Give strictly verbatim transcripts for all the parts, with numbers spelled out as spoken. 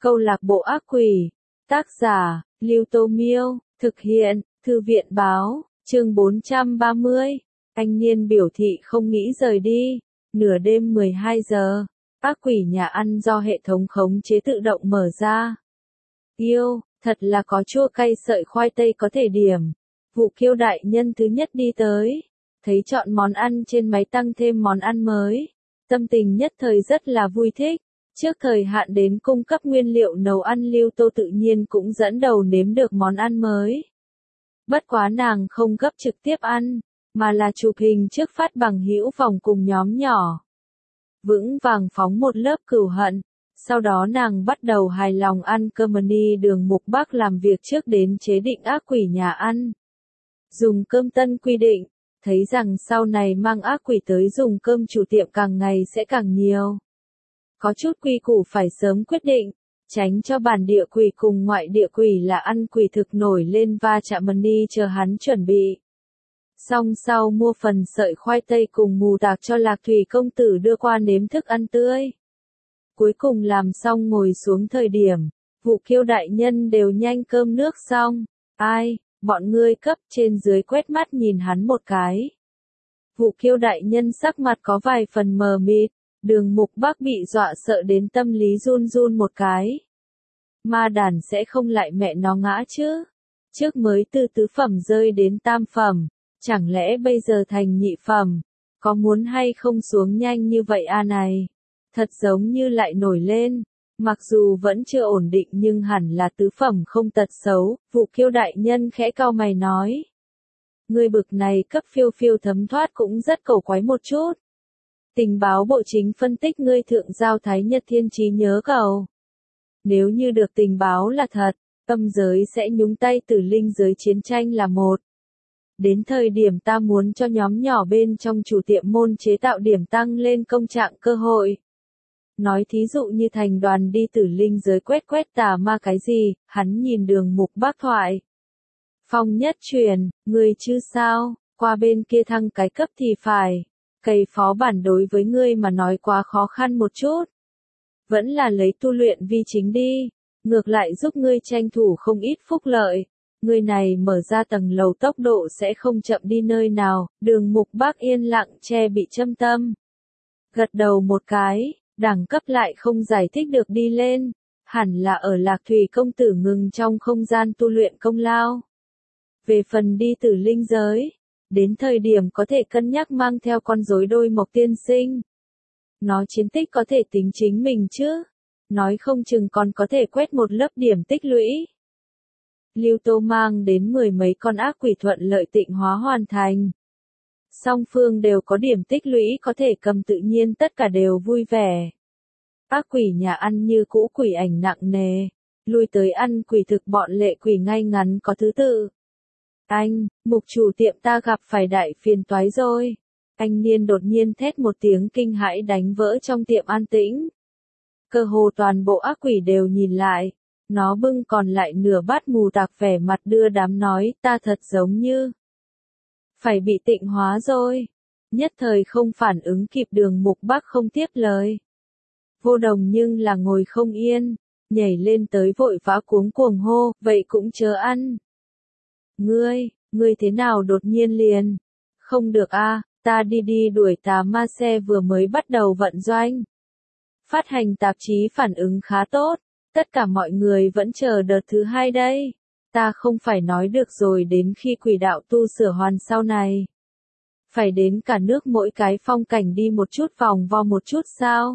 Câu lạc bộ ác quỷ. Tác giả, Lưu Tô Miêu. Thực hiện, Thư viện báo. Chương bốn trăm ba mươi. Anh Niên biểu thị không nghĩ rời đi. Nửa đêm mười hai giờ. Ác quỷ nhà ăn do hệ thống khống chế tự động mở ra. Yêu, thật là có chua cay sợi khoai tây có thể điểm. Vụ Kiêu đại nhân thứ nhất đi tới. Thấy chọn món ăn trên máy tăng thêm món ăn mới. Tâm tình nhất thời rất là vui thích. Trước thời hạn đến cung cấp nguyên liệu nấu ăn, Lưu Tô tự nhiên cũng dẫn đầu nếm được món ăn mới. Bất quá nàng không gấp trực tiếp ăn, mà là chụp hình trước phát bằng hữu phòng cùng nhóm nhỏ. Vững vàng phóng một lớp cừu hận, sau đó nàng bắt đầu hài lòng ăn cơm. Ni Đường Mục Bác làm việc trước đến chế định ác quỷ nhà ăn. Dùng cơm tân quy định, thấy rằng sau này mang ác quỷ tới dùng cơm chủ tiệm càng ngày sẽ càng nhiều. Có chút quy củ phải sớm quyết định, tránh cho bản địa quỷ cùng ngoại địa quỷ là ăn quỷ thực nổi lên va chạm. Ni chờ hắn chuẩn bị. Xong sau mua phần sợi khoai tây cùng mù tạc cho Lạc Thủy công tử đưa qua nếm thức ăn tươi. Cuối cùng làm xong ngồi xuống thời điểm, Vụ Kiêu đại nhân đều nhanh cơm nước xong. Ai, bọn ngươi cấp trên dưới quét mắt nhìn hắn một cái. Vụ Kiêu đại nhân sắc mặt có vài phần mờ mịt. Đường Mục Bác bị dọa sợ đến tâm lý run run một cái. Ma đàn sẽ không lại mẹ nó ngã chứ. Trước mới từ tứ phẩm rơi đến tam phẩm, chẳng lẽ bây giờ thành nhị phẩm, có muốn hay không xuống nhanh như vậy a này. Thật giống như lại nổi lên, mặc dù vẫn chưa ổn định nhưng hẳn là tứ phẩm không tật xấu. Vụ Kiêu đại nhân khẽ cau mày nói. Người bực này cấp phiêu phiêu thấm thoát cũng rất cầu quái một chút. Tình báo bộ chính phân tích ngươi thượng giao thái nhật thiên trí nhớ cầu. Nếu như được tình báo là thật, âm giới sẽ nhúng tay từ linh giới chiến tranh là một. Đến thời điểm ta muốn cho nhóm nhỏ bên trong chủ tiệm môn chế tạo điểm tăng lên công trạng cơ hội. Nói thí dụ như thành đoàn đi tử linh giới quét quét tà ma cái gì, hắn nhìn Đường Mục Bác thoại. Phong nhất truyền, ngươi chứ sao, qua bên kia thăng cái cấp thì phải. Cây phó bản đối với ngươi mà nói quá khó khăn một chút. Vẫn là lấy tu luyện vi chính đi, ngược lại giúp ngươi tranh thủ không ít phúc lợi. Ngươi này mở ra tầng lầu tốc độ sẽ không chậm đi nơi nào. Đường Mục Bác yên lặng che bị châm tâm. Gật đầu một cái, đẳng cấp lại không giải thích được đi lên. Hẳn là ở Lạc Thủy công tử ngừng trong không gian tu luyện công lao. Về phần đi tử linh giới, đến thời điểm có thể cân nhắc mang theo con rối đôi mộc tiên sinh. Nó chiến tích có thể tính chính mình chứ. Nói không chừng còn có thể quét một lớp điểm tích lũy. Lưu Tô mang đến mười mấy con ác quỷ thuận lợi tịnh hóa hoàn thành. Song phương đều có điểm tích lũy có thể cầm, tự nhiên tất cả đều vui vẻ. Ác quỷ nhà ăn như cũ quỷ ảnh nặng nề. Lui tới ăn quỷ thực bọn lệ quỷ ngay ngắn có thứ tự. Anh, mục chủ tiệm ta gặp phải đại phiền toái rồi. Anh Niên đột nhiên thét một tiếng kinh hãi đánh vỡ trong tiệm an tĩnh. Cơ hồ toàn bộ ác quỷ đều nhìn lại. Nó bưng còn lại nửa bát mù tạc vẻ mặt đưa đám nói ta thật giống như phải bị tịnh hóa rồi. Nhất thời không phản ứng kịp. Đường Mục Bác không tiếp lời. Vô Đồng nhưng là ngồi không yên, nhảy lên tới vội vã cuống cuồng hô, vậy cũng chớ ăn. Ngươi, ngươi thế nào đột nhiên liền? Không được a, ta đi đi đuổi tà ma xe vừa mới bắt đầu vận doanh. Phát hành tạp chí phản ứng khá tốt, tất cả mọi người vẫn chờ đợt thứ hai đây. Ta không phải nói được rồi đến khi quỷ đạo tu sửa hoàn sau này. Phải đến cả nước mỗi cái phong cảnh đi một chút vòng vo một chút sao?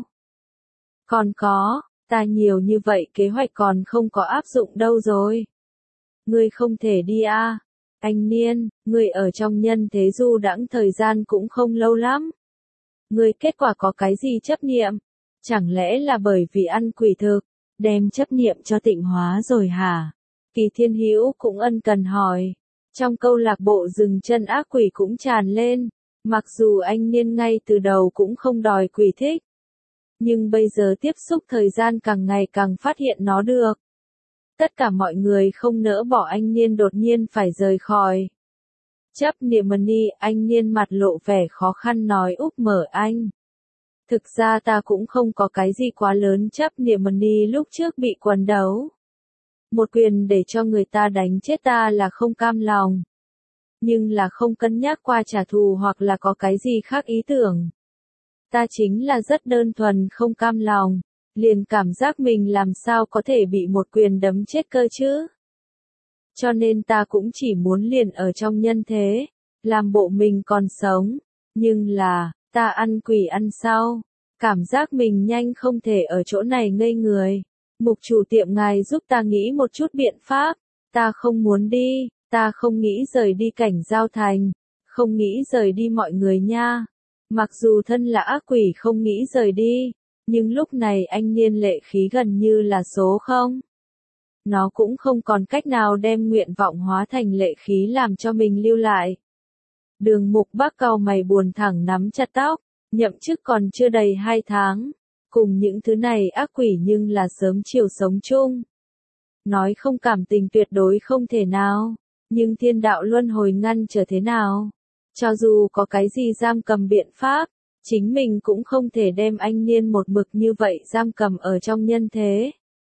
Còn có, ta nhiều như vậy kế hoạch còn không có áp dụng đâu rồi. Ngươi không thể đi a. À. Anh Niên, ngươi ở trong nhân thế du đãng thời gian cũng không lâu lắm. Ngươi kết quả có cái gì chấp niệm? Chẳng lẽ là bởi vì ăn quỷ thực, đem chấp niệm cho tịnh hóa rồi hả? Kỳ Thiên Hữu cũng ân cần hỏi. Trong câu lạc bộ dừng chân ác quỷ cũng tràn lên, mặc dù anh Niên ngay từ đầu cũng không đòi quỷ thích. Nhưng bây giờ tiếp xúc thời gian càng ngày càng phát hiện nó được. Tất cả mọi người không nỡ bỏ anh Niên đột nhiên phải rời khỏi. Chấp niệm Ni, anh Niên mặt lộ vẻ khó khăn nói úp mở anh. Thực ra ta cũng không có cái gì quá lớn chấp niệm Money lúc trước bị quần đấu. Một quyền để cho người ta đánh chết ta là không cam lòng. Nhưng là không cân nhắc qua trả thù hoặc là có cái gì khác ý tưởng. Ta chính là rất đơn thuần không cam lòng, liền cảm giác mình làm sao có thể bị một quyền đấm chết cơ chứ. Cho nên ta cũng chỉ muốn liền ở trong nhân thế, làm bộ mình còn sống, nhưng là, ta ăn quỷ ăn sau, cảm giác mình nhanh không thể ở chỗ này ngây người. Mục chủ tiệm ngài giúp ta nghĩ một chút biện pháp, ta không muốn đi, ta không nghĩ rời đi cảnh giao thành, không nghĩ rời đi mọi người nha. Mặc dù thân là ác quỷ không nghĩ rời đi, nhưng lúc này anh niên lệ khí gần như là số không. Nó cũng không còn cách nào đem nguyện vọng hóa thành lệ khí làm cho mình lưu lại. Đường Mục Bắc cau mày buồn thẳng nắm chặt tóc, nhậm chức còn chưa đầy hai tháng. Cùng những thứ này ác quỷ nhưng là sớm chiều sống chung. Nói không cảm tình tuyệt đối không thể nào, nhưng thiên đạo luân hồi ngăn trở thế nào? Cho dù có cái gì giam cầm biện pháp, chính mình cũng không thể đem anh niên một mực như vậy giam cầm ở trong nhân thế.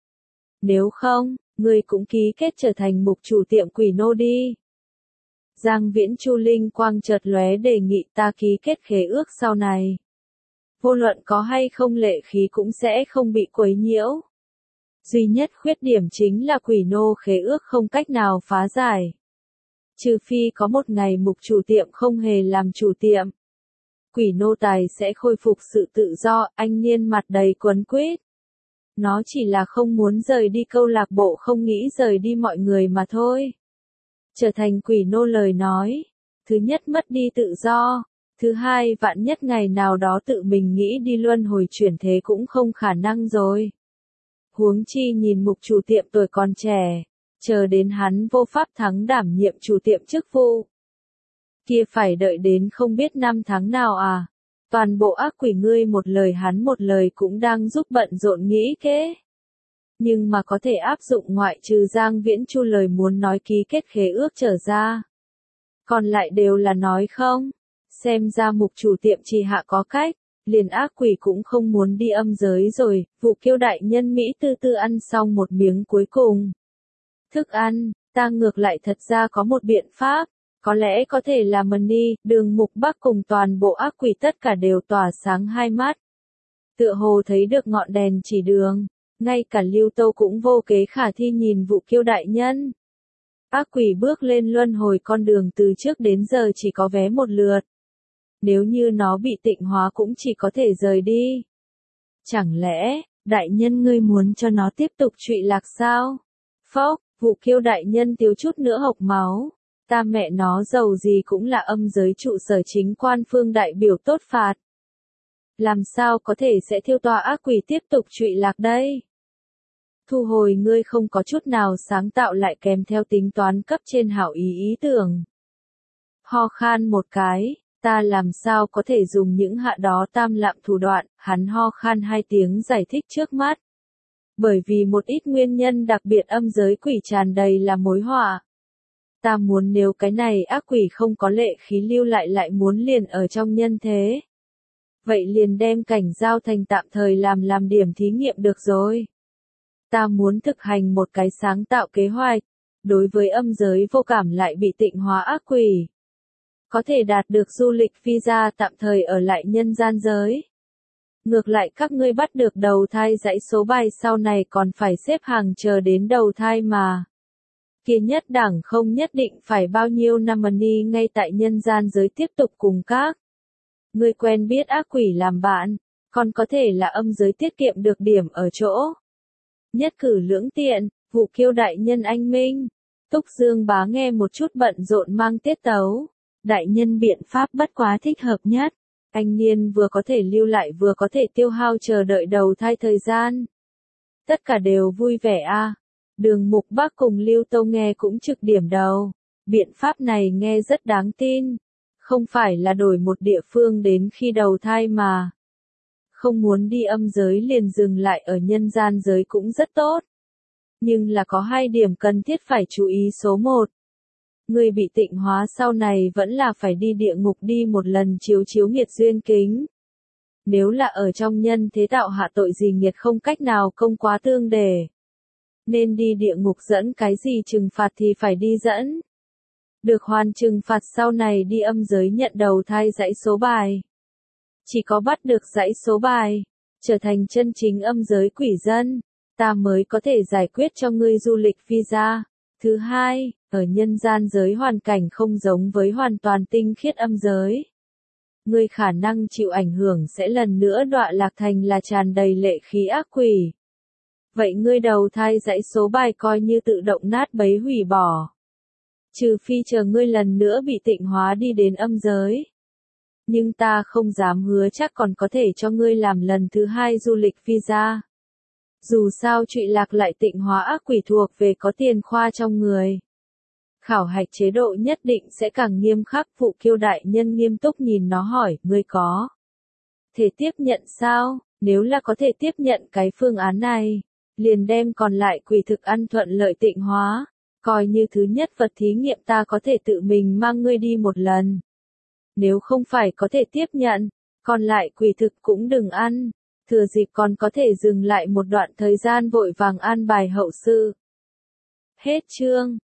Nếu không, người cũng ký kết trở thành mục chủ tiệm quỷ nô đi. Giang Viễn Chu linh quang chợt lóe đề nghị ta ký kết khế ước sau này. Vô luận có hay không lệ khí cũng sẽ không bị quấy nhiễu. Duy nhất khuyết điểm chính là quỷ nô khế ước không cách nào phá giải. Trừ phi có một ngày mục chủ tiệm không hề làm chủ tiệm. Quỷ nô tài sẽ khôi phục sự tự do, anh niên mặt đầy quấn quýt. Nó chỉ là không muốn rời đi câu lạc bộ không nghĩ rời đi mọi người mà thôi. Trở thành quỷ nô lời nói. Thứ nhất mất đi tự do. Thứ hai vạn nhất ngày nào đó tự mình nghĩ đi luân hồi chuyển thế cũng không khả năng rồi. Huống chi nhìn mục chủ tiệm tuổi còn trẻ. Chờ đến hắn vô pháp thắng đảm nhiệm chủ tiệm chức vụ. Kia phải đợi đến không biết năm tháng nào à. Toàn bộ ác quỷ ngươi một lời hắn một lời cũng đang giúp bận rộn nghĩ kế. Nhưng mà có thể áp dụng ngoại trừ Giang Viễn Chu lời muốn nói ký kết khế ước trở ra. Còn lại đều là nói không. Xem ra mục chủ tiệm chỉ hạ có cách. Liền ác quỷ cũng không muốn đi âm giới rồi. Vụ Kiêu đại nhân Mỹ tư tư ăn xong một miếng cuối cùng. Thức ăn, ta ngược lại thật ra có một biện pháp. Có lẽ có thể là Money, Đường Mục Bắc cùng toàn bộ ác quỷ tất cả đều tỏa sáng hai mắt. Tựa hồ thấy được ngọn đèn chỉ đường, ngay cả Lưu Tâu cũng vô kế khả thi nhìn Vụ Kiêu đại nhân. Ác quỷ bước lên luân hồi con đường từ trước đến giờ chỉ có vé một lượt. Nếu như nó bị tịnh hóa cũng chỉ có thể rời đi. Chẳng lẽ, đại nhân ngươi muốn cho nó tiếp tục trụy lạc sao? Phốc, Vụ Kiêu đại nhân thiếu chút nữa hộc máu. Ta mẹ nó giàu gì cũng là âm giới trụ sở chính quan phương đại biểu tốt phạt. Làm sao có thể sẽ thiêu tòa ác quỷ tiếp tục trụy lạc đây? Thu hồi ngươi không có chút nào sáng tạo lại kèm theo tính toán cấp trên hảo ý ý tưởng. Ho khan một cái, ta làm sao có thể dùng những hạ đó tam lạm thủ đoạn, hắn ho khan hai tiếng giải thích trước mắt. Bởi vì một ít nguyên nhân đặc biệt âm giới quỷ tràn đầy là mối họa. Ta muốn nếu cái này ác quỷ không có lệ khí lưu lại lại muốn liền ở trong nhân thế. Vậy liền đem cảnh giao thành tạm thời làm làm điểm thí nghiệm được rồi. Ta muốn thực hành một cái sáng tạo kế hoạch, đối với âm giới vô cảm lại bị tịnh hóa ác quỷ. Có thể đạt được du lịch visa tạm thời ở lại nhân gian giới. Ngược lại các ngươi bắt được đầu thai dãy số bài sau này còn phải xếp hàng chờ đến đầu thai mà. Kia nhất đẳng không nhất định phải bao nhiêu năm Money ngay tại nhân gian giới tiếp tục cùng các. Ngươi quen biết ác quỷ làm bạn, còn có thể là âm giới tiết kiệm được điểm ở chỗ. Nhất cử lưỡng tiện, Vụ Kiêu đại nhân anh minh. Túc Dương Bá nghe một chút bận rộn mang tiết tấu. Đại nhân biện pháp bất quá thích hợp nhất. Anh niên vừa có thể lưu lại vừa có thể tiêu hao chờ đợi đầu thai thời gian. Tất cả đều vui vẻ a. À. Đường Mục Bắc cùng Lưu Tâu nghe cũng trực điểm đầu. Biện pháp này nghe rất đáng tin. Không phải là đổi một địa phương đến khi đầu thai mà. Không muốn đi âm giới liền dừng lại ở nhân gian giới cũng rất tốt. Nhưng là có hai điểm cần thiết phải chú ý. Số một. Người bị tịnh hóa sau này vẫn là phải đi địa ngục đi một lần chiếu chiếu nghiệt duyên kính. Nếu là ở trong nhân thế tạo hạ tội gì nghiệt không cách nào công quá tương đề. Nên đi địa ngục dẫn cái gì trừng phạt thì phải đi dẫn. Được hoàn trừng phạt sau này đi âm giới nhận đầu thai dãy số bài. Chỉ có bắt được dãy số bài, trở thành chân chính âm giới quỷ dân, ta mới có thể giải quyết cho ngươi du lịch visa. Thứ hai, ở nhân gian giới hoàn cảnh không giống với hoàn toàn tinh khiết âm giới. Ngươi khả năng chịu ảnh hưởng sẽ lần nữa đọa lạc thành là tràn đầy lệ khí ác quỷ. Vậy ngươi đầu thai dãy số bài coi như tự động nát bấy hủy bỏ. Trừ phi chờ ngươi lần nữa bị tịnh hóa đi đến âm giới. Nhưng ta không dám hứa chắc còn có thể cho ngươi làm lần thứ hai du lịch visa. Dù sao trụy lạc lại tịnh hóa ác quỷ thuộc về có tiền khoa trong người. Khảo hạch chế độ nhất định sẽ càng nghiêm khắc. Phụ Kiêu đại nhân nghiêm túc nhìn nó hỏi, ngươi có thể tiếp nhận sao? Nếu là có thể tiếp nhận cái phương án này, liền đem còn lại quỷ thực ăn thuận lợi tịnh hóa. Coi như thứ nhất vật thí nghiệm ta có thể tự mình mang ngươi đi một lần. Nếu không phải có thể tiếp nhận, còn lại quỷ thực cũng đừng ăn. Thừa dịp còn có thể dừng lại một đoạn thời gian vội vàng an bài hậu sự. Hết chương.